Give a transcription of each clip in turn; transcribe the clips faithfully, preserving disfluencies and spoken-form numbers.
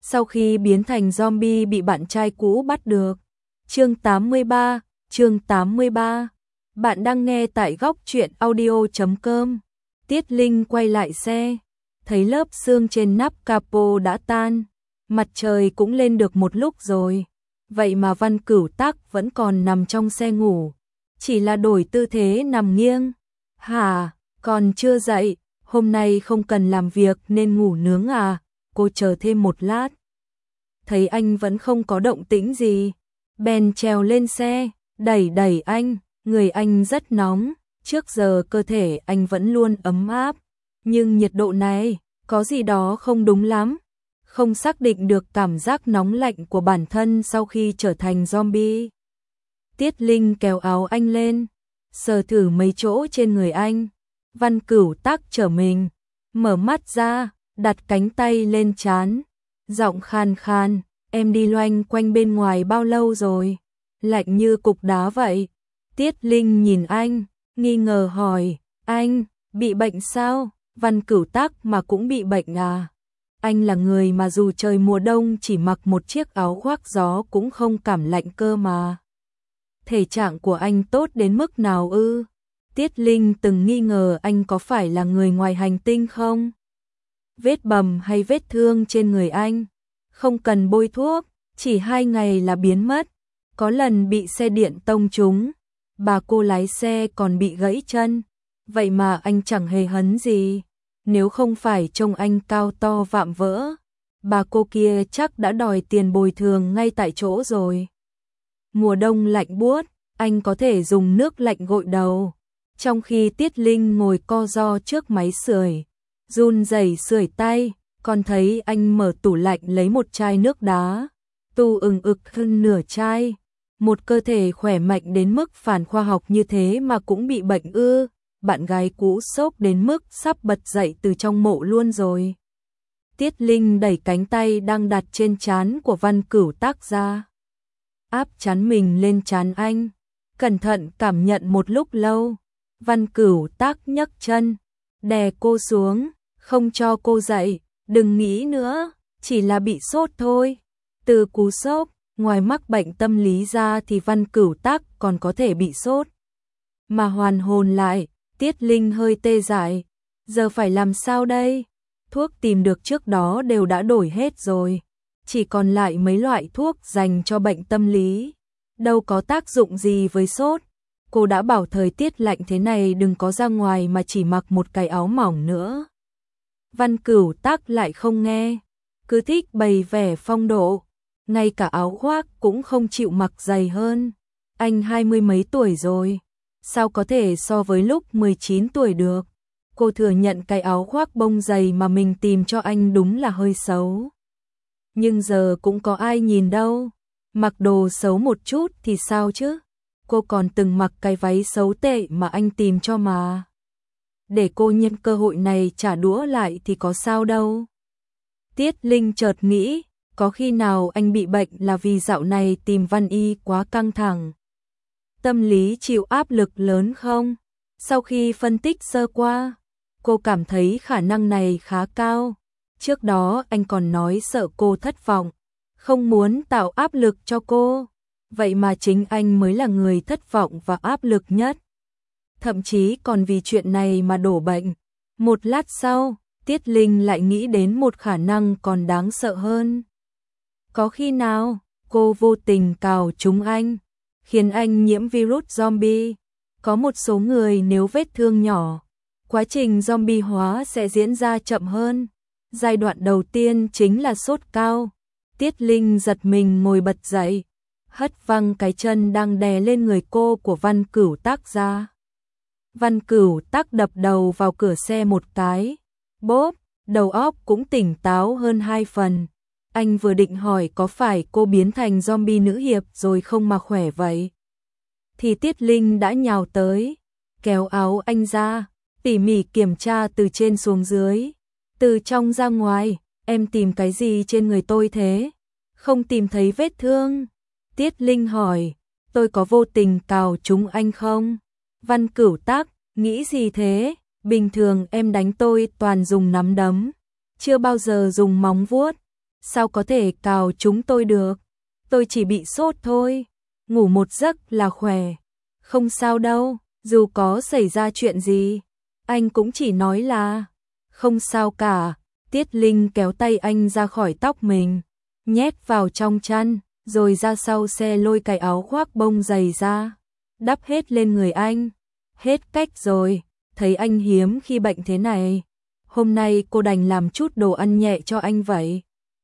sau khi biến thành zombie bị bạn trai cũ bắt được. Chương tám mươi ba, chương tám mươi ba. Bạn đang nghe tại góc truyện audio chấm com. Tiết Linh quay lại xe, thấy lớp xương trên nắp capo đã tan, mặt trời cũng lên được một lúc rồi. Vậy mà Văn Cửu Tắc vẫn còn nằm trong xe ngủ, chỉ là đổi tư thế nằm nghiêng. Hả, còn chưa dậy, hôm nay không cần làm việc nên ngủ nướng à? Cô chờ thêm một lát. Thấy anh vẫn không có động tĩnh gì, bèn trèo lên xe, đẩy đẩy anh, người anh rất nóng, trước giờ cơ thể anh vẫn luôn ấm áp, nhưng nhiệt độ này, có gì đó không đúng lắm, không xác định được cảm giác nóng lạnh của bản thân sau khi trở thành zombie. Tiết Linh kéo áo anh lên, sờ thử mấy chỗ trên người anh. Văn Cửu Tắc trở mình, mở mắt ra, đặt cánh tay lên trán, giọng khan khan, em đi loanh quanh bên ngoài bao lâu rồi? Lạnh như cục đá vậy. Tiết Linh nhìn anh, nghi ngờ hỏi, anh, bị bệnh sao? Văn Cửu Tắc mà cũng bị bệnh à? Anh là người mà dù trời mùa đông chỉ mặc một chiếc áo khoác gió cũng không cảm lạnh cơ mà. Thể trạng của anh tốt đến mức nào ư? Tiết Linh từng nghi ngờ anh có phải là người ngoài hành tinh không? Vết bầm hay vết thương trên người anh, không cần bôi thuốc, chỉ hai ngày là biến mất. Có lần bị xe điện tông trúng, bà cô lái xe còn bị gãy chân, vậy mà anh chẳng hề hấn gì. Nếu không phải trông anh cao to vạm vỡ, bà cô kia chắc đã đòi tiền bồi thường ngay tại chỗ rồi. Mùa đông lạnh buốt, anh có thể dùng nước lạnh gội đầu, trong khi Tiết Linh ngồi co ro trước máy sưởi, run rẩy sưởi tay, còn thấy anh mở tủ lạnh lấy một chai nước đá, tu ừng ực hơn nửa chai. Một cơ thể khỏe mạnh đến mức phản khoa học như thế mà cũng bị bệnh ư? Bạn gái cũ sốc đến mức sắp bật dậy từ trong mộ luôn rồi. Tiết Linh đẩy cánh tay đang đặt trên trán của Văn Cửu Tắc ra, áp chán mình lên trán anh, cẩn thận cảm nhận một lúc lâu. Văn Cửu Tắc nhấc chân, đè cô xuống, không cho cô dậy, đừng nghĩ nữa, chỉ là bị sốt thôi. Từ cú sốc, ngoài mắc bệnh tâm lý ra thì Văn Cửu Tắc còn có thể bị sốt. Mà hoàn hồn lại, Tiết Linh hơi tê dại, giờ phải làm sao đây? Thuốc tìm được trước đó đều đã đổi hết rồi, chỉ còn lại mấy loại thuốc dành cho bệnh tâm lý, đâu có tác dụng gì với sốt. Cô đã bảo thời tiết lạnh thế này đừng có ra ngoài mà chỉ mặc một cái áo mỏng nữa. Văn Cửu Tắc lại không nghe, cứ thích bày vẻ phong độ, ngay cả áo khoác cũng không chịu mặc dày hơn. Anh hai mươi mấy tuổi rồi, sao có thể so với lúc mười chín tuổi được? Cô thừa nhận cái áo khoác bông dày mà mình tìm cho anh đúng là hơi xấu. Nhưng giờ cũng có ai nhìn đâu, mặc đồ xấu một chút thì sao chứ? Cô còn từng mặc cái váy xấu tệ mà anh tìm cho mà. Để cô nhân cơ hội này trả đũa lại thì có sao đâu. Tiết Linh chợt nghĩ, có khi nào anh bị bệnh là vì dạo này tìm Văn Y quá căng thẳng, tâm lý chịu áp lực lớn không? Sau khi phân tích sơ qua, cô cảm thấy khả năng này khá cao. Trước đó anh còn nói sợ cô thất vọng, không muốn tạo áp lực cho cô. Vậy mà chính anh mới là người thất vọng và áp lực nhất. Thậm chí còn vì chuyện này mà đổ bệnh. Một lát sau, Tiết Linh lại nghĩ đến một khả năng còn đáng sợ hơn. Có khi nào cô vô tình cào trúng anh, khiến anh nhiễm virus zombie? Có một số người nếu vết thương nhỏ, quá trình zombie hóa sẽ diễn ra chậm hơn. Giai đoạn đầu tiên chính là sốt cao. Tiết Linh giật mình ngồi bật dậy, hất văng cái chân đang đè lên người cô của Văn Cửu Tắc ra. Văn Cửu Tắc đập đầu vào cửa xe một cái, bốp, đầu óc cũng tỉnh táo hơn hai phần. Anh vừa định hỏi có phải cô biến thành zombie nữ hiệp rồi không mà khỏe vậy, thì Tiết Linh đã nhào tới, kéo áo anh ra, tỉ mỉ kiểm tra từ trên xuống dưới, từ trong ra ngoài. Em tìm cái gì trên người tôi thế? Không tìm thấy vết thương. Tiết Linh hỏi, tôi có vô tình cào trúng anh không? Văn Cửu Tắc, nghĩ gì thế? Bình thường em đánh tôi toàn dùng nắm đấm, chưa bao giờ dùng móng vuốt. sao có thể cào chúng tôi được, tôi chỉ bị sốt thôi, ngủ một giấc là khỏe, không sao đâu, dù có xảy ra chuyện gì, anh cũng chỉ nói là, không sao cả. Tiết Linh kéo tay anh ra khỏi tóc mình, nhét vào trong chăn, rồi ra sau xe lôi cái áo khoác bông dày ra, đắp hết lên người anh. Hết cách rồi, thấy anh hiếm khi bệnh thế này, hôm nay cô đành làm chút đồ ăn nhẹ cho anh vậy.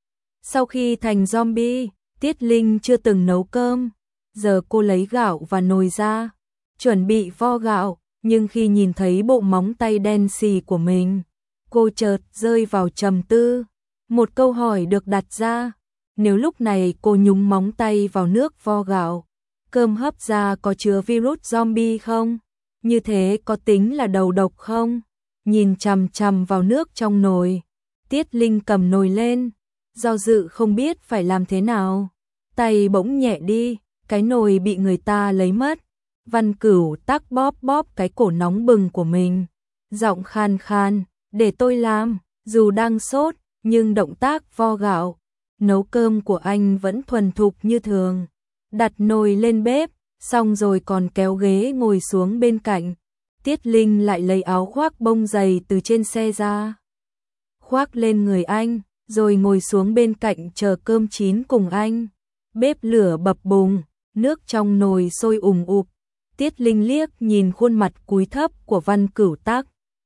Sau khi thành zombie, Tiết Linh chưa từng nấu cơm, giờ cô lấy gạo và nồi ra, chuẩn bị vo gạo, nhưng khi nhìn thấy bộ móng tay đen xì của mình, cô chợt rơi vào trầm tư. Một câu hỏi được đặt ra, nếu lúc này cô nhúng móng tay vào nước vo gạo, cơm hấp ra có chứa virus zombie không? Như thế có tính là đầu độc không? Nhìn chằm chằm vào nước trong nồi, Tiết Linh cầm nồi lên, do dự không biết phải làm thế nào. Tay bỗng nhẹ đi, cái nồi bị người ta lấy mất. Văn Cửu Tắc bóp bóp cái cổ nóng bừng của mình, giọng khan khan, để tôi làm. Dù đang sốt, nhưng động tác vo gạo, nấu cơm của anh vẫn thuần thục như thường. Đặt nồi lên bếp, xong rồi còn kéo ghế ngồi xuống bên cạnh. Tiết Linh lại lấy áo khoác bông dày từ trên xe ra, khoác lên người anh, rồi ngồi xuống bên cạnh chờ cơm chín cùng anh. Bếp lửa bập bùng, nước trong nồi sôi ùm ụp. Tiết Linh liếc nhìn khuôn mặt cúi thấp của Văn Cửu Tắc.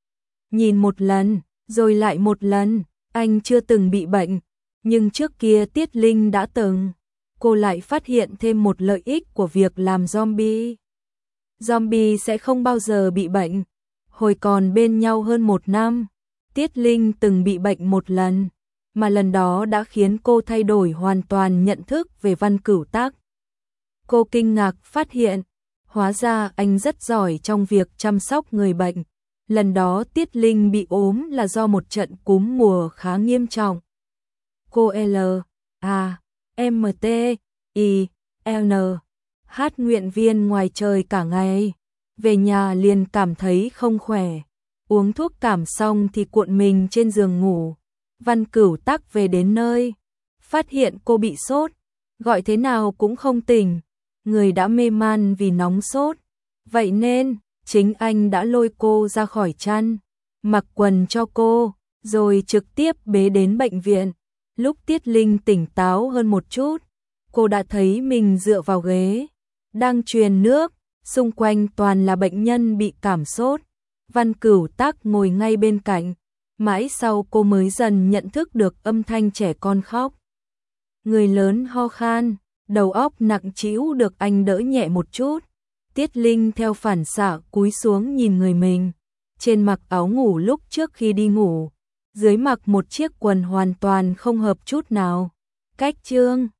Nhìn một lần, rồi lại một lần, anh chưa từng bị bệnh, nhưng trước kia Tiết Linh đã từng. Cô lại phát hiện thêm một lợi ích của việc làm zombie. Zombie sẽ không bao giờ bị bệnh. Hồi còn bên nhau hơn một năm, Tiết Linh từng bị bệnh một lần, mà lần đó đã khiến cô thay đổi hoàn toàn nhận thức về Văn Cửu Tắc. Cô kinh ngạc phát hiện, hóa ra anh rất giỏi trong việc chăm sóc người bệnh. Lần đó Tiết Linh bị ốm là do một trận cúm mùa khá nghiêm trọng. Cô L, A, M T, I, N, H nguyện viên ngoài trời cả ngày. Về nhà liền cảm thấy không khỏe. Uống thuốc cảm xong thì cuộn mình trên giường ngủ. Văn Cửu Tắc về đến nơi, phát hiện cô bị sốt, gọi thế nào cũng không tỉnh, người đã mê man vì nóng sốt. Vậy nên, chính anh đã lôi cô ra khỏi chăn, mặc quần cho cô, rồi trực tiếp bế đến bệnh viện. Lúc Tiết Linh tỉnh táo hơn một chút, cô đã thấy mình dựa vào ghế, đang truyền nước, xung quanh toàn là bệnh nhân bị cảm sốt. Văn Cửu Tắc ngồi ngay bên cạnh, mãi sau cô mới dần nhận thức được âm thanh trẻ con khóc. Người lớn ho khan, đầu óc nặng trĩu được anh đỡ nhẹ một chút. Tiết Linh theo phản xạ cúi xuống nhìn người mình, trên mặc áo ngủ lúc trước khi đi ngủ, dưới mặc một chiếc quần hoàn toàn không hợp chút nào. Cách chương